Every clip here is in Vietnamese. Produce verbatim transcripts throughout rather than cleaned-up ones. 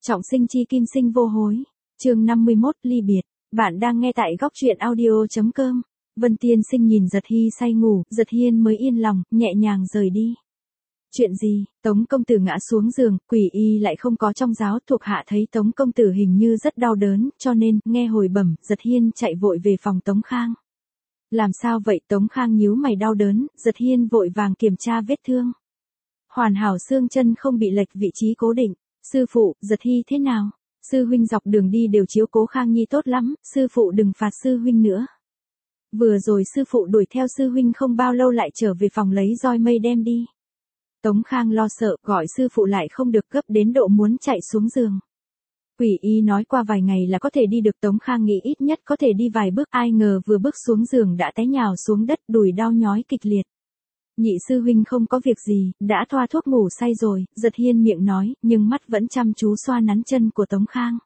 Trọng sinh chi kim sinh vô hối. Chương năm mươi mốt ly biệt. Bạn đang nghe tại góc truyện audio chấm com. Vân Tiên Sinh nhìn Giật Hy say ngủ, Giật Hiên mới yên lòng, nhẹ nhàng rời đi. Chuyện gì? Tống công tử ngã xuống giường, Quỷ Y lại không có trong giáo, thuộc hạ thấy Tống công tử hình như rất đau đớn, cho nên, nghe hồi bẩm, Giật Hiên chạy vội về phòng Tống Khang. Làm sao vậy? Tống Khang nhíu mày đau đớn, Giật Hiên vội vàng kiểm tra vết thương. Hoàn hảo, xương chân không bị lệch vị trí cố định. Sư phụ, Giật Hy thế nào? Sư huynh dọc đường đi đều chiếu cố Khang Nhi tốt lắm, sư phụ đừng phạt sư huynh nữa. Vừa rồi sư phụ đuổi theo sư huynh không bao lâu lại trở về phòng lấy roi mây đem đi. Tống Khang lo sợ, gọi sư phụ lại không được gấp đến độ muốn chạy xuống giường. Quỷ Y nói qua vài ngày là có thể đi được, Tống Khang nghĩ ít nhất có thể đi vài bước, ai ngờ vừa bước xuống giường đã té nhào xuống đất, đùi đau nhói kịch liệt. Nhị sư huynh không có việc gì, đã thoa thuốc ngủ say rồi, Giật Hiên miệng nói, nhưng mắt vẫn chăm chú xoa nắn chân của Tống Khang.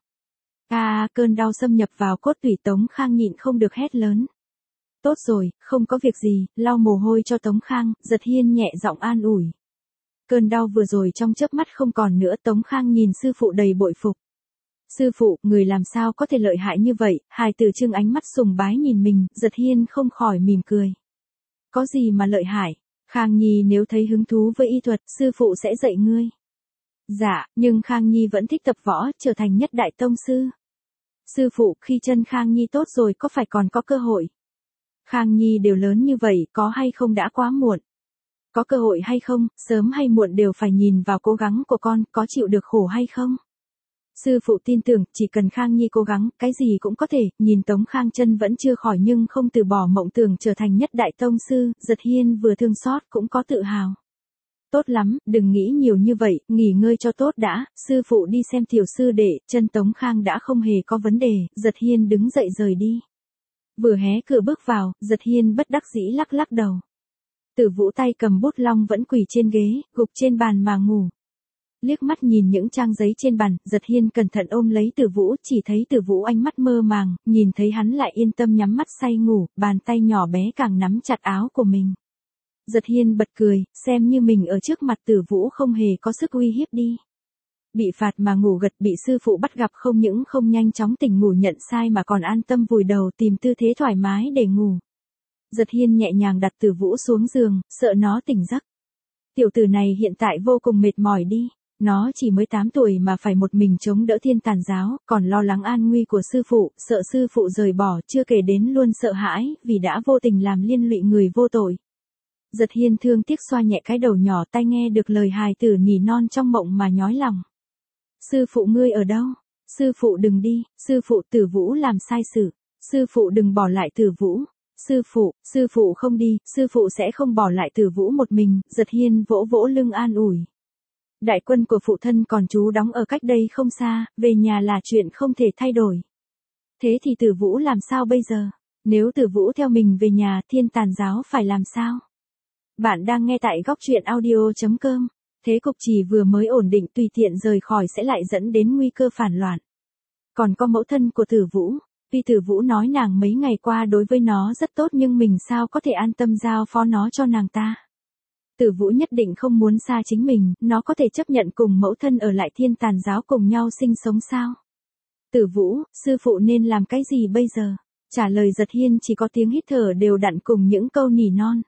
À, cơn đau xâm nhập vào cốt tủy, Tống Khang nhịn không được hét lớn. Tốt rồi, không có việc gì, lau mồ hôi cho Tống Khang, Giật Hiên nhẹ giọng an ủi. Cơn đau vừa rồi trong chớp mắt không còn nữa, Tống Khang nhìn sư phụ đầy bội phục. Sư phụ, người làm sao có thể lợi hại như vậy? Hài tử trưng ánh mắt sùng bái nhìn mình, Giật Hiên không khỏi mỉm cười. Có gì mà lợi hại? Khang Nhi nếu thấy hứng thú với y thuật, sư phụ sẽ dạy ngươi. Dạ, nhưng Khang Nhi vẫn thích tập võ, trở thành nhất đại tông sư. Sư phụ, khi chân Khang Nhi tốt rồi có phải còn có cơ hội? Khang Nhi đều lớn như vậy, có hay không đã quá muộn? Có cơ hội hay không, sớm hay muộn đều phải nhìn vào cố gắng của con, có chịu được khổ hay không? Sư phụ tin tưởng, chỉ cần Khang Nhi cố gắng, cái gì cũng có thể. Nhìn Tống Khang chân vẫn chưa khỏi nhưng không từ bỏ mộng tưởng trở thành nhất đại tông sư, Giật Hiên vừa thương xót cũng có tự hào. Tốt lắm, đừng nghĩ nhiều như vậy, nghỉ ngơi cho tốt đã, sư phụ đi xem tiểu sư đệ, chân Tống Khang đã không hề có vấn đề, Giật Hiên đứng dậy rời đi. Vừa hé cửa bước vào, Giật Hiên bất đắc dĩ lắc lắc đầu. Tử Vũ tay cầm bút long vẫn quỳ trên ghế, gục trên bàn mà ngủ. Liếc mắt nhìn những trang giấy trên bàn, Giật Hiên cẩn thận ôm lấy Tử Vũ, chỉ thấy Tử Vũ ánh mắt mơ màng, nhìn thấy hắn lại yên tâm nhắm mắt say ngủ, bàn tay nhỏ bé càng nắm chặt áo của mình. Giật Hiên bật cười, xem như mình ở trước mặt Tử Vũ không hề có sức uy hiếp đi. Bị phạt mà ngủ gật, bị sư phụ bắt gặp không những không nhanh chóng tỉnh ngủ nhận sai mà còn an tâm vùi đầu tìm tư thế thoải mái để ngủ. Giật Hiên nhẹ nhàng đặt Tử Vũ xuống giường, sợ nó tỉnh giấc. Tiểu tử này hiện tại vô cùng mệt mỏi đi. Nó chỉ mới tám tuổi mà phải một mình chống đỡ thiên tàn giáo, còn lo lắng an nguy của sư phụ, sợ sư phụ rời bỏ, chưa kể đến luôn sợ hãi, vì đã vô tình làm liên lụy người vô tội. Giật Hiên thương tiếc xoa nhẹ cái đầu nhỏ, tai nghe được lời hài tử nỉ non trong mộng mà nhói lòng. Sư phụ ngươi ở đâu? Sư phụ đừng đi, sư phụ, Tử Vũ làm sai sự. Sư phụ đừng bỏ lại Tử Vũ. Sư phụ, sư phụ không đi, sư phụ sẽ không bỏ lại Tử Vũ một mình, Giật Hiên vỗ vỗ lưng an ủi. Đại quân của phụ thân còn trú đóng ở cách đây không xa, về nhà là chuyện không thể thay đổi. Thế thì Tử Vũ làm sao bây giờ? Nếu Tử Vũ theo mình về nhà, thiên tàn giáo phải làm sao? Bạn đang nghe tại góc truyện audio chấm com. Thế cục chỉ vừa mới ổn định, tùy tiện rời khỏi sẽ lại dẫn đến nguy cơ phản loạn. Còn có mẫu thân của Tử Vũ. Vì Tử Vũ nói nàng mấy ngày qua đối với nó rất tốt nhưng mình sao có thể an tâm giao phó nó cho nàng ta. Tử Vũ nhất định không muốn xa chính mình, nó có thể chấp nhận cùng mẫu thân ở lại thiên tàn giáo cùng nhau sinh sống sao? Tử Vũ, sư phụ nên làm cái gì bây giờ? Trả lời Giật Hiên chỉ có tiếng hít thở đều đặn cùng những câu nỉ non.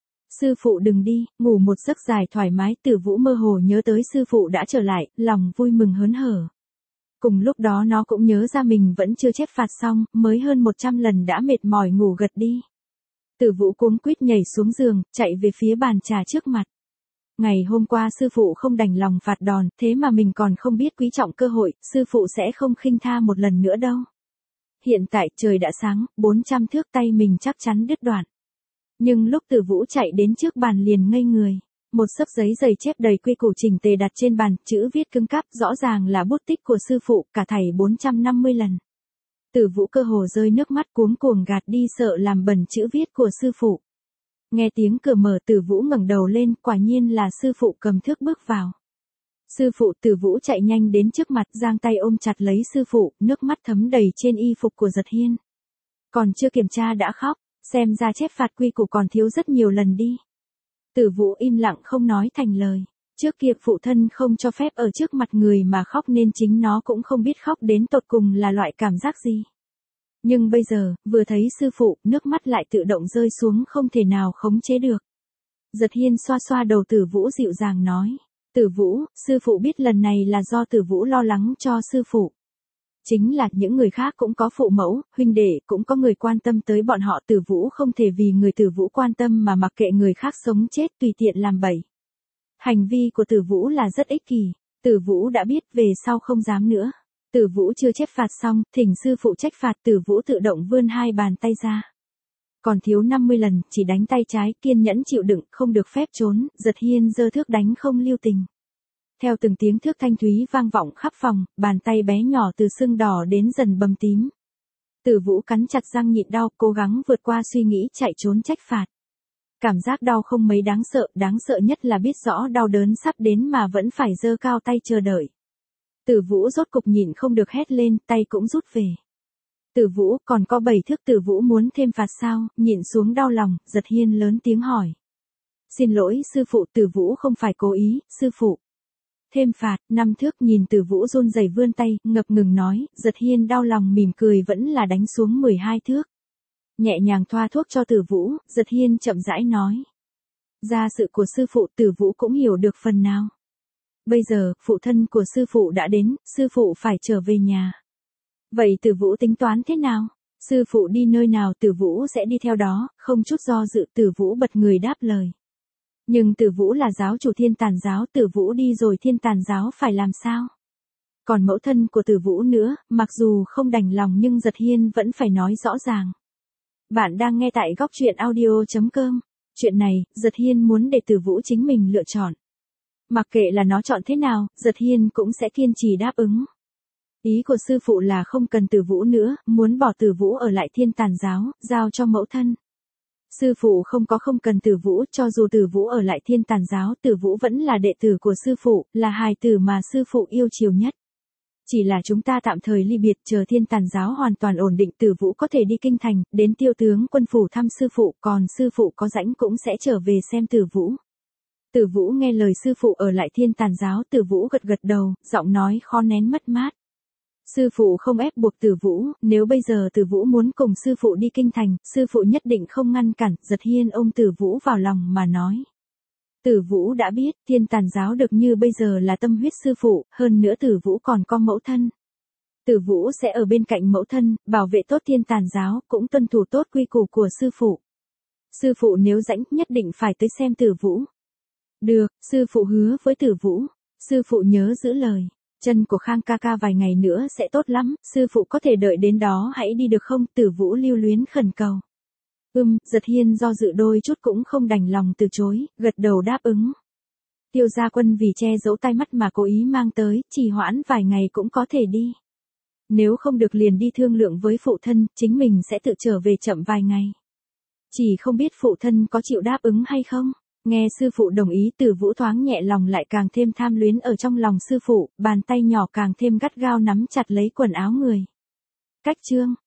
Sư phụ đừng đi, ngủ một giấc dài thoải mái, Tử Vũ mơ hồ nhớ tới sư phụ đã trở lại, lòng vui mừng hớn hở. Cùng lúc đó nó cũng nhớ ra mình vẫn chưa chép phạt xong, mới hơn một trăm lần đã mệt mỏi ngủ gật đi. Tử Vũ cuống quýt nhảy xuống giường, chạy về phía bàn trà trước mặt. Ngày hôm qua sư phụ không đành lòng phạt đòn, thế mà mình còn không biết quý trọng cơ hội, sư phụ sẽ không khinh tha một lần nữa đâu. Hiện tại trời đã sáng, bốn trăm thước tay mình chắc chắn đứt đoạn. Nhưng lúc Tử Vũ chạy đến trước bàn liền ngây người. Một xấp giấy dày chép đầy quy củ chỉnh tề đặt trên bàn, chữ viết cứng cáp, rõ ràng là bút tích của sư phụ, cả thảy bốn trăm năm mươi lần. Tử Vũ cơ hồ rơi nước mắt cuống cuồng gạt đi sợ làm bẩn chữ viết của sư phụ. Nghe tiếng cửa mở, Tử Vũ ngẩng đầu lên, quả nhiên là sư phụ cầm thước bước vào. Sư phụ, Tử Vũ chạy nhanh đến trước mặt, giang tay ôm chặt lấy sư phụ, nước mắt thấm đầy trên y phục của Giật Hiên. Còn chưa kiểm tra đã khóc, xem ra chép phạt quy củ còn thiếu rất nhiều lần đi. Tử Vũ im lặng không nói thành lời. Trước kia phụ thân không cho phép ở trước mặt người mà khóc nên chính nó cũng không biết khóc đến tột cùng là loại cảm giác gì. Nhưng bây giờ, vừa thấy sư phụ, nước mắt lại tự động rơi xuống không thể nào khống chế được. Giật Hiên xoa xoa đầu Tử Vũ dịu dàng nói. Tử Vũ, sư phụ biết lần này là do Tử Vũ lo lắng cho sư phụ. Chính là những người khác cũng có phụ mẫu, huynh đệ, cũng có người quan tâm tới bọn họ. Tử Vũ không thể vì người Tử Vũ quan tâm mà mặc kệ người khác sống chết tùy tiện làm bậy. Hành vi của Tử Vũ là rất ích kỷ. Tử Vũ đã biết về sau không dám nữa. Tử Vũ chưa chép phạt xong, thỉnh sư phụ trách phạt. Tử Vũ tự động vươn hai bàn tay ra. Còn thiếu năm mươi lần, chỉ đánh tay trái, kiên nhẫn chịu đựng, không được phép trốn. Giật Hiên giơ thước đánh không lưu tình. Theo từng tiếng thước thanh thúy vang vọng khắp phòng, bàn tay bé nhỏ từ sưng đỏ đến dần bầm tím. Tử Vũ cắn chặt răng nhịn đau, cố gắng vượt qua suy nghĩ chạy trốn trách phạt. Cảm giác đau không mấy đáng sợ, đáng sợ nhất là biết rõ đau đớn sắp đến mà vẫn phải giơ cao tay chờ đợi. Tử Vũ rốt cục nhịn không được hét lên, tay cũng rút về. Tử Vũ, còn có bảy thước. Tử Vũ muốn thêm phạt sao? Nhịn xuống đau lòng, Giật Hiên lớn tiếng hỏi. Xin lỗi sư phụ. Tử Vũ không phải cố ý, sư phụ. Thêm phạt, năm thước. Nhìn Tử Vũ run rẩy vươn tay, ngập ngừng nói. Giật Hiên đau lòng mỉm cười vẫn là đánh xuống mười hai thước. Nhẹ nhàng thoa thuốc cho Tử Vũ, Giật Hiên chậm rãi nói. Gia sự của sư phụ. Tử Vũ cũng hiểu được phần nào. Bây giờ, phụ thân của sư phụ đã đến, sư phụ phải trở về nhà. Vậy Tử Vũ tính toán thế nào? Sư phụ đi nơi nào Tử Vũ sẽ đi theo đó, không chút do dự. Tử Vũ bật người đáp lời. Nhưng Tử Vũ là giáo chủ Thiên Tàn giáo, Tử Vũ đi rồi Thiên Tàn giáo phải làm sao? Còn mẫu thân của Tử Vũ nữa, mặc dù không đành lòng nhưng Giật Hiên vẫn phải nói rõ ràng. Bạn đang nghe tại góc truyện audio chấm com. Chuyện này, Giật Hiên muốn để Tử Vũ chính mình lựa chọn. Mặc kệ là nó chọn thế nào, Giật Hiên cũng sẽ kiên trì đáp ứng. Ý của sư phụ là không cần Tử Vũ nữa, muốn bỏ Tử Vũ ở lại Thiên Tàn giáo, giao cho mẫu thân. Sư phụ không có không cần Tử Vũ, cho dù Tử Vũ ở lại Thiên Tàn giáo, Tử Vũ vẫn là đệ tử của sư phụ, là hài tử mà sư phụ yêu chiều nhất. Chỉ là chúng ta tạm thời ly biệt, chờ Thiên Tàn giáo hoàn toàn ổn định, Tử Vũ có thể đi kinh thành, đến Tiêu tướng quân phủ thăm sư phụ, còn sư phụ có rảnh cũng sẽ trở về xem Tử Vũ. Tử Vũ nghe lời sư phụ ở lại Thiên Tàn giáo, Tử Vũ gật gật đầu, giọng nói khó nén mất mát. Sư phụ không ép buộc Tử Vũ, nếu bây giờ Tử Vũ muốn cùng sư phụ đi kinh thành, sư phụ nhất định không ngăn cản. Giật Hiên ôm Tử Vũ vào lòng mà nói. Tử Vũ đã biết, Thiên Tàn giáo được như bây giờ là tâm huyết sư phụ, hơn nữa Tử Vũ còn có mẫu thân. Tử Vũ sẽ ở bên cạnh mẫu thân, bảo vệ tốt Thiên Tàn giáo, cũng tuân thủ tốt quy củ của sư phụ. Sư phụ nếu rảnh nhất định phải tới xem Tử Vũ. Được, sư phụ hứa với Tử Vũ. Sư phụ nhớ giữ lời. Chân của Khang ca ca vài ngày nữa sẽ tốt lắm, sư phụ có thể đợi đến đó hãy đi được không? Tử Vũ lưu luyến khẩn cầu. Ừm, Giật Hiên do dự đôi chút cũng không đành lòng từ chối, gật đầu đáp ứng. Tiêu gia quân vì che giấu tai mắt mà cố ý mang tới, trì hoãn vài ngày cũng có thể đi. Nếu không được liền đi thương lượng với phụ thân, chính mình sẽ tự trở về chậm vài ngày. Chỉ không biết phụ thân có chịu đáp ứng hay không? Nghe sư phụ đồng ý, Tử Vũ thoáng nhẹ lòng lại càng thêm tham luyến ở trong lòng sư phụ, bàn tay nhỏ càng thêm gắt gao nắm chặt lấy quần áo người. Cách chương